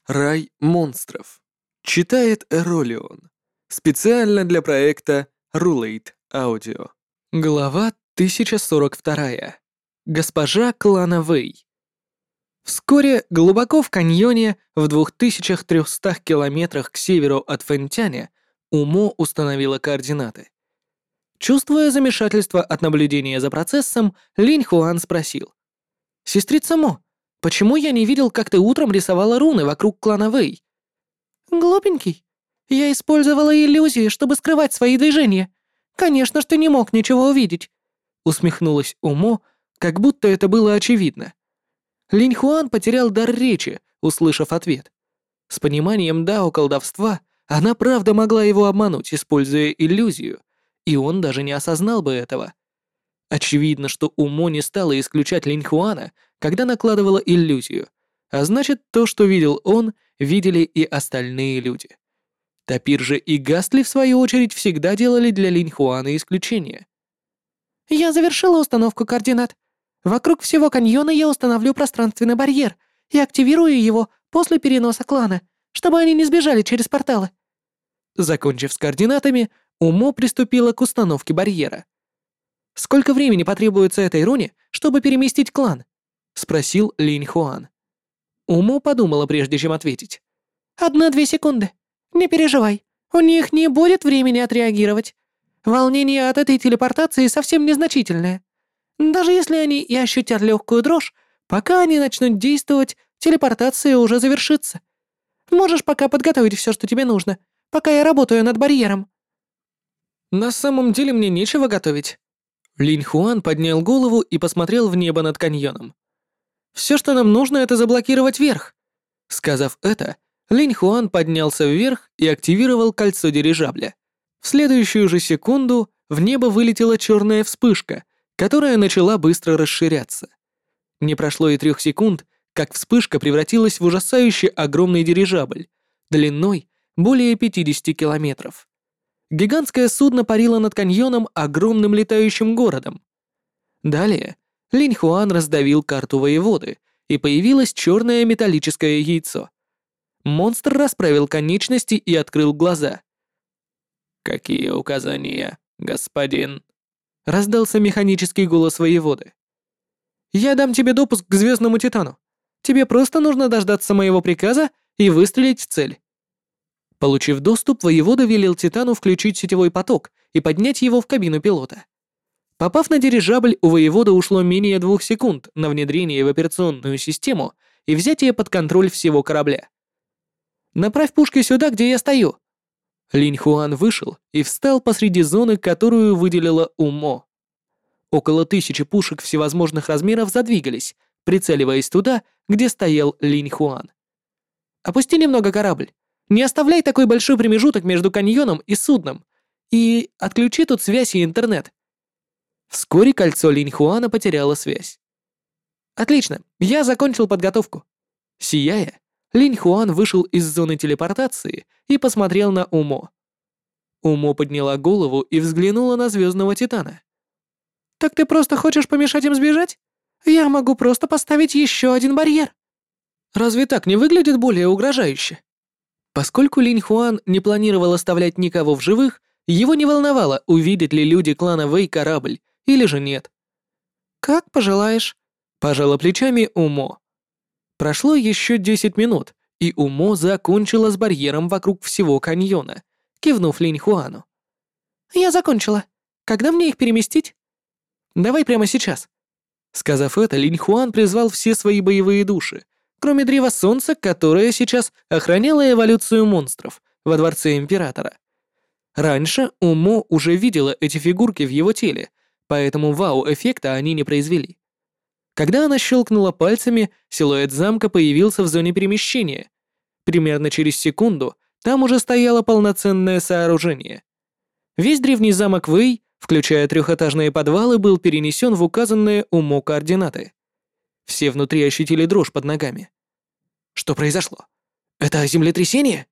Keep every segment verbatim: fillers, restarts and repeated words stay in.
Рай монстров. Читает Эролион. Специально для проекта Rulate Audio. Глава тысяча сорок два. Госпожа клана Вэй. Вскоре глубоко в каньоне в двух тысячах трёхстах километрах к северу от Фэнтяня Умо установила координаты. Чувствуя замешательство от наблюдения за процессом, Линь Хуан спросил. «Сестрица Мо, почему я не видел, как ты утром рисовала руны вокруг клана Вэй?» «Глупенький. Я использовала иллюзии, чтобы скрывать свои движения. Конечно ж, ты не мог ничего увидеть», — усмехнулась Умо, как будто это было очевидно. Линь Хуан потерял дар речи, услышав ответ. С пониманием дао колдовства она правда могла его обмануть, используя иллюзию, и он даже не осознал бы этого. Очевидно, что Умо не стала исключать Линь Хуана, когда накладывала иллюзию, а значит, то, что видел он, видели и остальные люди. Тапир же и Гастли, в свою очередь, всегда делали для Линь Хуана исключение. «Я завершила установку координат. Вокруг всего каньона я установлю пространственный барьер и активирую его после переноса клана, чтобы они не сбежали через порталы». Закончив с координатами, Умо приступила к установке барьера. «Сколько времени потребуется этой руне, чтобы переместить клан?» — спросил Линь Хуан. Умо подумала, прежде чем ответить. «Одна-две секунды. Не переживай, у них не будет времени отреагировать. Волнение от этой телепортации совсем незначительное. Даже если они и ощутят легкую дрожь, пока они начнут действовать, телепортация уже завершится. Можешь пока подготовить все, что тебе нужно, пока я работаю над барьером». «На самом деле мне нечего готовить». Линь Хуан поднял голову и посмотрел в небо над каньоном. «Все, что нам нужно, это заблокировать верх». Сказав это, Линь Хуан поднялся вверх и активировал кольцо дирижабля. В следующую же секунду в небо вылетела черная вспышка, которая начала быстро расширяться. Не прошло и трех секунд, как вспышка превратилась в ужасающе огромный дирижабль, длиной более пятидесяти километров. Гигантское судно парило над каньоном огромным летающим городом. Далее Линь Хуан раздавил карту воеводы, и появилось черное металлическое яйцо. Монстр расправил конечности и открыл глаза. «Какие указания, господин?» — раздался механический голос воеводы. «Я дам тебе допуск к Звездному Титану. Тебе просто нужно дождаться моего приказа и выстрелить в цель». Получив доступ, воевода велел Титану включить сетевой поток и поднять его в кабину пилота. Попав на дирижабль, у воевода ушло менее двух секунд на внедрение в операционную систему и взятие под контроль всего корабля. «Направь пушки сюда, где я стою». Линь Хуан вышел и встал посреди зоны, которую выделила Умо. Около тысячи пушек всевозможных размеров задвигались, прицеливаясь туда, где стоял Линь Хуан. «Опусти немного корабль. Не оставляй такой большой промежуток между каньоном и судном. И отключи тут связь и интернет». Вскоре кольцо Линь Хуана потеряло связь. «Отлично, я закончил подготовку». Сияя, Линь Хуан вышел из зоны телепортации и посмотрел на Умо. Умо подняла голову и взглянула на Звездного Титана. «Так ты просто хочешь помешать им сбежать? Я могу просто поставить еще один барьер». «Разве так не выглядит более угрожающе?» Поскольку Линь Хуан не планировал оставлять никого в живых, его не волновало, увидят ли люди клана Вэй корабль или же нет. «Как пожелаешь», — пожала плечами Умо. Прошло еще десять минут, и Умо закончила с барьером вокруг всего каньона, кивнув Линь Хуану. «Я закончила. Когда мне их переместить?» «Давай прямо сейчас». Сказав это, Линь Хуан призвал все свои боевые души, кроме Древа Солнца, которое сейчас охраняло эволюцию монстров во Дворце Императора. Раньше Умо уже видела эти фигурки в его теле, поэтому вау-эффекта они не произвели. Когда она щелкнула пальцами, силуэт замка появился в зоне перемещения. Примерно через секунду там уже стояло полноценное сооружение. Весь древний замок Вэй, включая трехэтажные подвалы, был перенесен в указанные Умо координаты. Все внутри ощутили дрожь под ногами. Что произошло? Это землетрясение?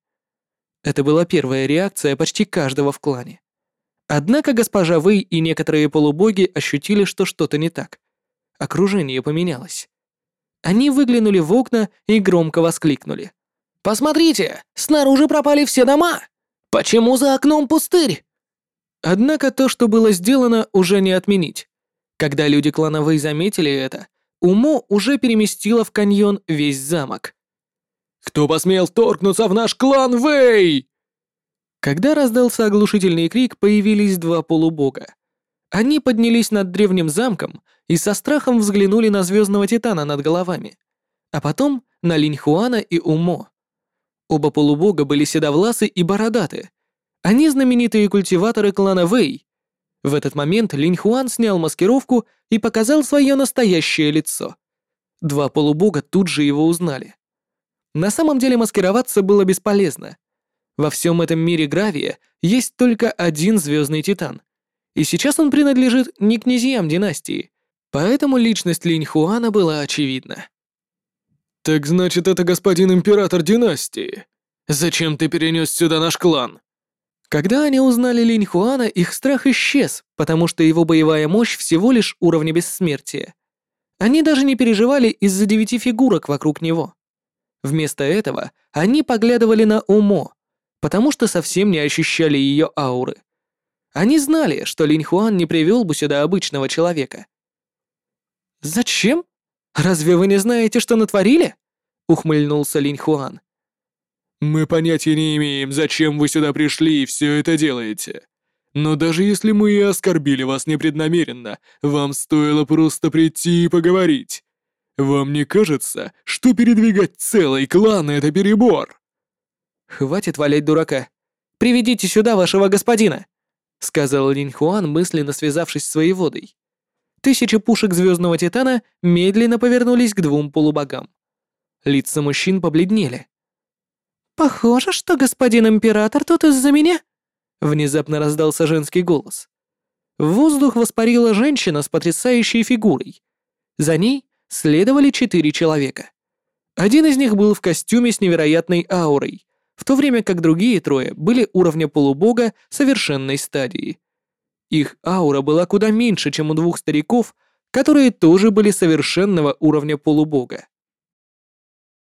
Это была первая реакция почти каждого в клане. Однако госпожа Вэй и некоторые полубоги ощутили, что что-то не так. Окружение поменялось. Они выглянули в окна и громко воскликнули. Посмотрите, снаружи пропали все дома! Почему за окном пустырь?» Однако то, что было сделано, уже не отменить. Когда люди клана Вэй заметили это, Умо уже переместила в каньон весь замок. «Кто посмел вторгнуться в наш клан Вэй?» Когда раздался оглушительный крик, появились два полубога. Они поднялись над древним замком и со страхом взглянули на звездного титана над головами, а потом на Линьхуана и Умо. Оба полубога были седовласы и бородаты. Они знаменитые культиваторы клана Вэй. В этот момент Линьхуан снял маскировку и показал свое настоящее лицо. Два полубога тут же его узнали. На самом деле маскироваться было бесполезно. Во всем этом мире гравия есть только один звездный титан, и сейчас он принадлежит не князьям династии, поэтому личность Линьхуана была очевидна. «Так значит, это господин император династии. Зачем ты перенес сюда наш клан?» Когда они узнали Линьхуана, их страх исчез, потому что его боевая мощь всего лишь уровня бессмертия. Они даже не переживали из-за девяти фигурок вокруг него. Вместо этого они поглядывали на Умо, потому что совсем не ощущали ее ауры. Они знали, что Линьхуан не привел бы сюда обычного человека. «Зачем? Разве вы не знаете, что натворили?» — ухмыльнулся Линьхуан. «Мы понятия не имеем, зачем вы сюда пришли и все это делаете. Но даже если мы и оскорбили вас непреднамеренно, вам стоило просто прийти и поговорить. Вам не кажется, что передвигать целый клан — это перебор?» «Хватит валять дурака. Приведите сюда вашего господина», — сказал Линьхуан, мысленно связавшись с воеводой. Тысячи пушек звездного титана медленно повернулись к двум полубогам. Лица мужчин побледнели. «Похоже, что господин император тут из-за меня», — внезапно раздался женский голос. В воздух воспарила женщина с потрясающей фигурой. За ней следовали четыре человека. Один из них был в костюме с невероятной аурой, в то время как другие трое были уровня полубога совершенной стадии. Их аура была куда меньше, чем у двух стариков, которые тоже были совершенного уровня полубога.